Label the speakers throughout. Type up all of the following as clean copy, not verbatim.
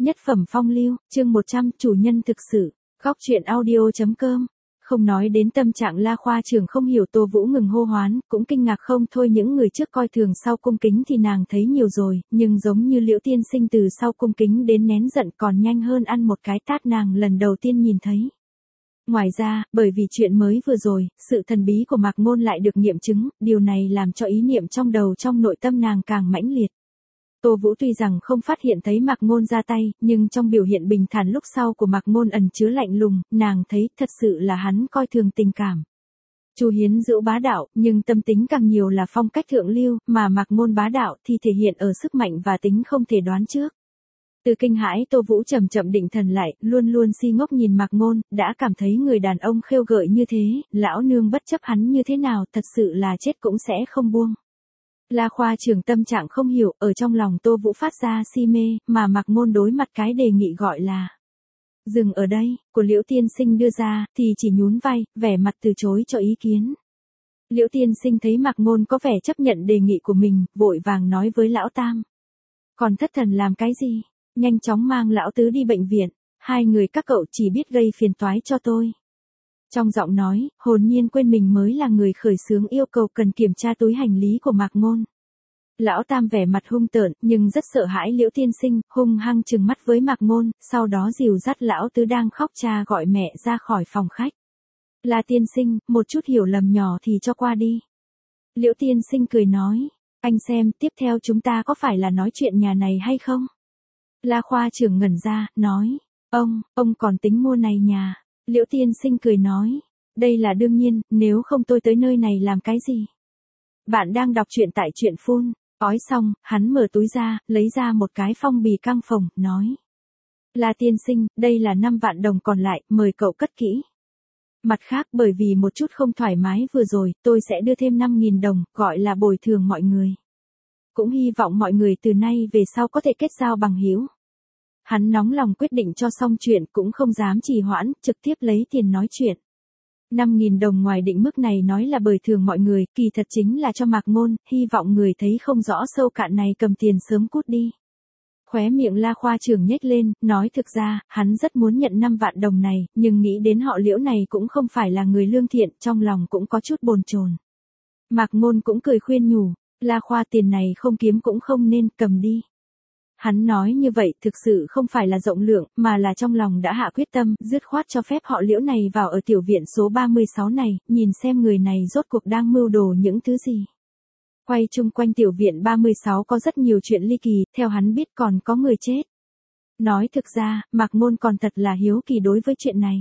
Speaker 1: Nhất phẩm phong lưu, chương 100, chủ nhân thực sự. Góc truyện audio.com. Không nói đến tâm trạng La Khoa Trường không hiểu, Tô Vũ ngừng hô hoán, cũng kinh ngạc không thôi, những người trước coi thường sau cung kính thì nàng thấy nhiều rồi, nhưng giống như Liễu tiên sinh từ sau cung kính đến nén giận còn nhanh hơn ăn một cái tát nàng lần đầu tiên nhìn thấy. Ngoài ra, bởi vì chuyện mới vừa rồi, sự thần bí của Mạc Ngôn lại được nghiệm chứng, điều này làm cho ý niệm trong đầu trong nội tâm nàng càng mãnh liệt. Tô Vũ tuy rằng không phát hiện thấy Mạc Ngôn ra tay, nhưng trong biểu hiện bình thản lúc sau của Mạc Ngôn ẩn chứa lạnh lùng, nàng thấy thật sự là hắn coi thường tình cảm. Chu Hiến Dữu bá đạo, nhưng tâm tính càng nhiều là phong cách thượng lưu, mà Mạc Ngôn bá đạo thì thể hiện ở sức mạnh và tính không thể đoán trước. Từ kinh hãi, Tô Vũ chậm chậm định thần lại, luôn luôn si ngốc nhìn Mạc Ngôn, đã cảm thấy người đàn ông khêu gợi như thế, lão nương bất chấp hắn như thế nào, thật sự là chết cũng sẽ không buông. La Khoa Trường tâm trạng không hiểu, ở trong lòng Tô Vũ phát ra si mê, mà Mạc Ngôn đối mặt cái đề nghị gọi là dừng ở đây, của Liễu tiên sinh đưa ra, thì chỉ nhún vai, vẻ mặt từ chối cho ý kiến. Liễu tiên sinh thấy Mạc Ngôn có vẻ chấp nhận đề nghị của mình, vội vàng nói với lão tam. Còn thất thần làm cái gì? Nhanh chóng mang lão tứ đi bệnh viện, hai người các cậu chỉ biết gây phiền toái cho tôi. Trong giọng nói, hồn nhiên quên mình mới là người khởi xướng yêu cầu cần kiểm tra túi hành lý của Mạc Ngôn. Lão tam vẻ mặt hung tợn, nhưng rất sợ hãi Liễu tiên sinh, hung hăng trừng mắt với Mạc Ngôn, sau đó dìu dắt lão tứ đang khóc cha gọi mẹ ra khỏi phòng khách. La tiên sinh, một chút hiểu lầm nhỏ thì cho qua đi. Liễu tiên sinh cười nói, anh xem, tiếp theo chúng ta có phải là nói chuyện nhà này hay không? La Khoa Trường ngẩn ra, nói, ông còn tính mua này nhà. Liễu tiên sinh cười nói, đây là đương nhiên, nếu không tôi tới nơi này làm cái gì? Bạn đang đọc truyện tại truyện phun. Ói xong, hắn mở túi ra, lấy ra một cái phong bì căng phồng, nói. La tiên sinh, đây là 5 vạn đồng còn lại, mời cậu cất kỹ. Mặt khác, bởi vì một chút không thoải mái vừa rồi, tôi sẽ đưa thêm 5.000 đồng, gọi là bồi thường mọi người. Cũng hy vọng mọi người từ nay về sau có thể kết giao bằng hữu. Hắn nóng lòng quyết định cho xong chuyện, cũng không dám trì hoãn, trực tiếp lấy tiền nói chuyện. 5.000 đồng ngoài định mức này nói là bồi thường mọi người, kỳ thật chính là cho Mạc Ngôn, hy vọng người thấy không rõ sâu cạn này cầm tiền sớm cút đi. Khóe miệng La Khoa Trường nhếch lên, nói thực ra, hắn rất muốn nhận 5 vạn đồng này, nhưng nghĩ đến họ Liễu này cũng không phải là người lương thiện, trong lòng cũng có chút bồn chồn. Mạc Ngôn cũng cười khuyên nhủ, La Khoa tiền này không kiếm cũng không nên, cầm đi. Hắn nói như vậy thực sự không phải là rộng lượng, mà là trong lòng đã hạ quyết tâm, dứt khoát cho phép họ Liễu này vào ở tiểu viện số 36 này, nhìn xem người này rốt cuộc đang mưu đồ những thứ gì. Quay chung quanh tiểu viện 36 có rất nhiều chuyện ly kỳ, theo hắn biết còn có người chết. Nói thực ra, Mạc Ngôn còn thật là hiếu kỳ đối với chuyện này.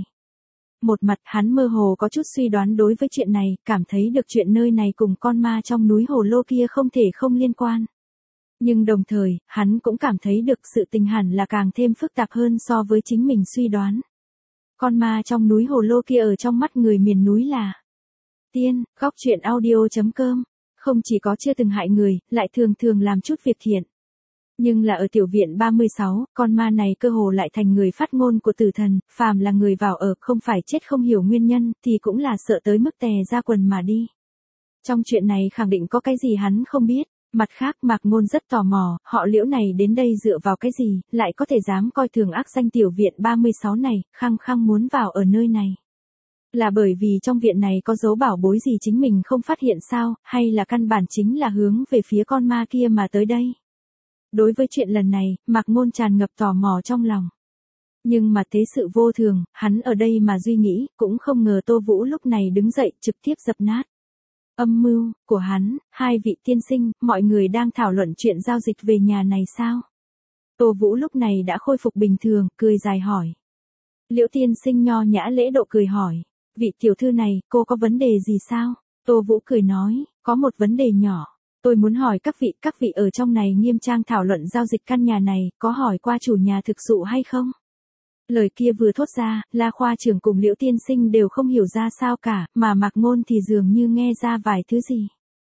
Speaker 1: Một mặt hắn mơ hồ có chút suy đoán đối với chuyện này, cảm thấy được chuyện nơi này cùng con ma trong núi hồ lô kia không thể không liên quan. Nhưng đồng thời, hắn cũng cảm thấy được sự tình hẳn là càng thêm phức tạp hơn so với chính mình suy đoán. Con ma trong núi hồ lô kia ở trong mắt người miền núi là tiên. Góc truyện audio.com. Không chỉ có chưa từng hại người, lại thường thường làm chút việc thiện. Nhưng là ở tiểu viện 36, con ma này cơ hồ lại thành người phát ngôn của tử thần, phàm là người vào ở không phải chết không hiểu nguyên nhân, thì cũng là sợ tới mức tè ra quần mà đi. Trong chuyện này khẳng định có cái gì hắn không biết. Mặt khác, Mạc Ngôn rất tò mò, họ Liễu này đến đây dựa vào cái gì, lại có thể dám coi thường ác danh tiểu viện 36 này, khăng khăng muốn vào ở nơi này. Là bởi vì trong viện này có dấu bảo bối gì chính mình không phát hiện sao, hay là căn bản chính là hướng về phía con ma kia mà tới đây. Đối với chuyện lần này, Mạc Ngôn tràn ngập tò mò trong lòng. Nhưng mà thế sự vô thường, hắn ở đây mà suy nghĩ, cũng không ngờ Tô Vũ lúc này đứng dậy trực tiếp dập nát âm mưu của hắn. Hai vị tiên sinh, mọi người đang thảo luận chuyện giao dịch về nhà này sao? Tô Vũ lúc này đã khôi phục bình thường, cười dài hỏi. Liễu tiên sinh nho nhã lễ độ cười hỏi, vị tiểu thư này, cô có vấn đề gì sao? Tô Vũ cười nói, có một vấn đề nhỏ. Tôi muốn hỏi các vị ở trong này nghiêm trang thảo luận giao dịch căn nhà này, có hỏi qua chủ nhà thực sự hay không? Lời kia vừa thốt ra, La Khoa Trường cùng Liễu tiên sinh đều không hiểu ra sao cả, mà Mạc Ngôn thì dường như nghe ra vài thứ gì.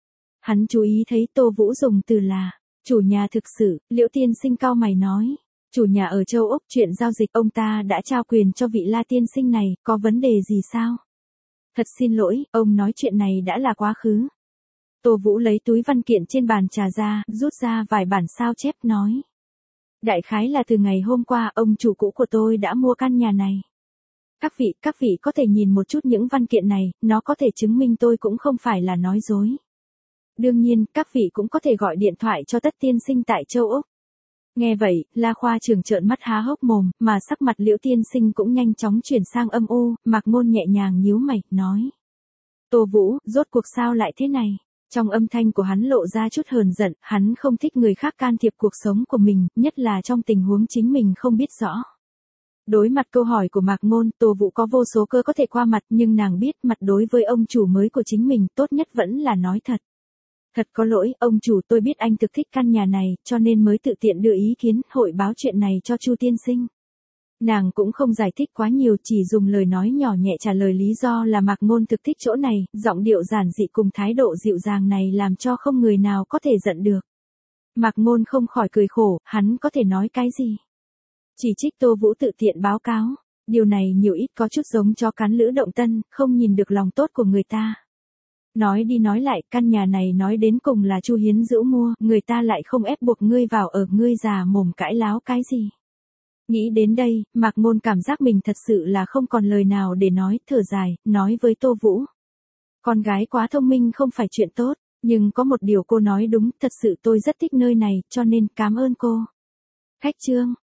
Speaker 1: Hắn chú ý thấy Tô Vũ dùng từ là chủ nhà thực sự, Liễu tiên sinh cau mày nói, chủ nhà ở châu Úc, chuyện giao dịch ông ta đã trao quyền cho vị La tiên sinh này, có vấn đề gì sao? Thật xin lỗi, ông nói chuyện này đã là quá khứ. Tô Vũ lấy túi văn kiện trên bàn trà ra, rút ra vài bản sao chép nói. Đại khái là từ ngày hôm qua ông chủ cũ của tôi đã mua căn nhà này. Các vị có thể nhìn một chút những văn kiện này, nó có thể chứng minh tôi cũng không phải là nói dối. Đương nhiên, các vị cũng có thể gọi điện thoại cho Tất tiên sinh tại châu Úc. Nghe vậy, La Khoa Trường trợn mắt há hốc mồm, mà sắc mặt Liễu tiên sinh cũng nhanh chóng chuyển sang âm u, Mạc Ngôn nhẹ nhàng nhíu mày, nói. Tô Vũ, rốt cuộc sao lại thế này? Trong âm thanh của hắn lộ ra chút hờn giận, hắn không thích người khác can thiệp cuộc sống của mình, nhất là trong tình huống chính mình không biết rõ. Đối mặt câu hỏi của Mạc Ngôn, Tô Vũ có vô số cơ có thể qua mặt, nhưng nàng biết mặt đối với ông chủ mới của chính mình, tốt nhất vẫn là nói thật. Thật có lỗi, ông chủ, tôi biết anh thực thích căn nhà này, cho nên mới tự tiện đưa ý kiến, hội báo chuyện này cho Chu tiên sinh. Nàng cũng không giải thích quá nhiều, chỉ dùng lời nói nhỏ nhẹ trả lời lý do là Mạc Ngôn thực thích chỗ này, giọng điệu giản dị cùng thái độ dịu dàng này làm cho không người nào có thể giận được. Mạc Ngôn không khỏi cười khổ, hắn có thể nói cái gì? Chỉ trích Tô Vũ tự tiện báo cáo, điều này nhiều ít có chút giống chó cắn lữ động tân, không nhìn được lòng tốt của người ta. Nói đi nói lại, căn nhà này nói đến cùng là Chu Hiến Dữu mua, người ta lại không ép buộc ngươi vào ở, ngươi già mồm cãi láo cái gì. Nghĩ đến đây, Mạc Ngôn cảm giác mình thật sự là không còn lời nào để nói, thở dài, nói với Tô Vũ. Con gái quá thông minh không phải chuyện tốt, nhưng có một điều cô nói đúng, thật sự tôi rất thích nơi này, cho nên cảm ơn cô. Khách trương.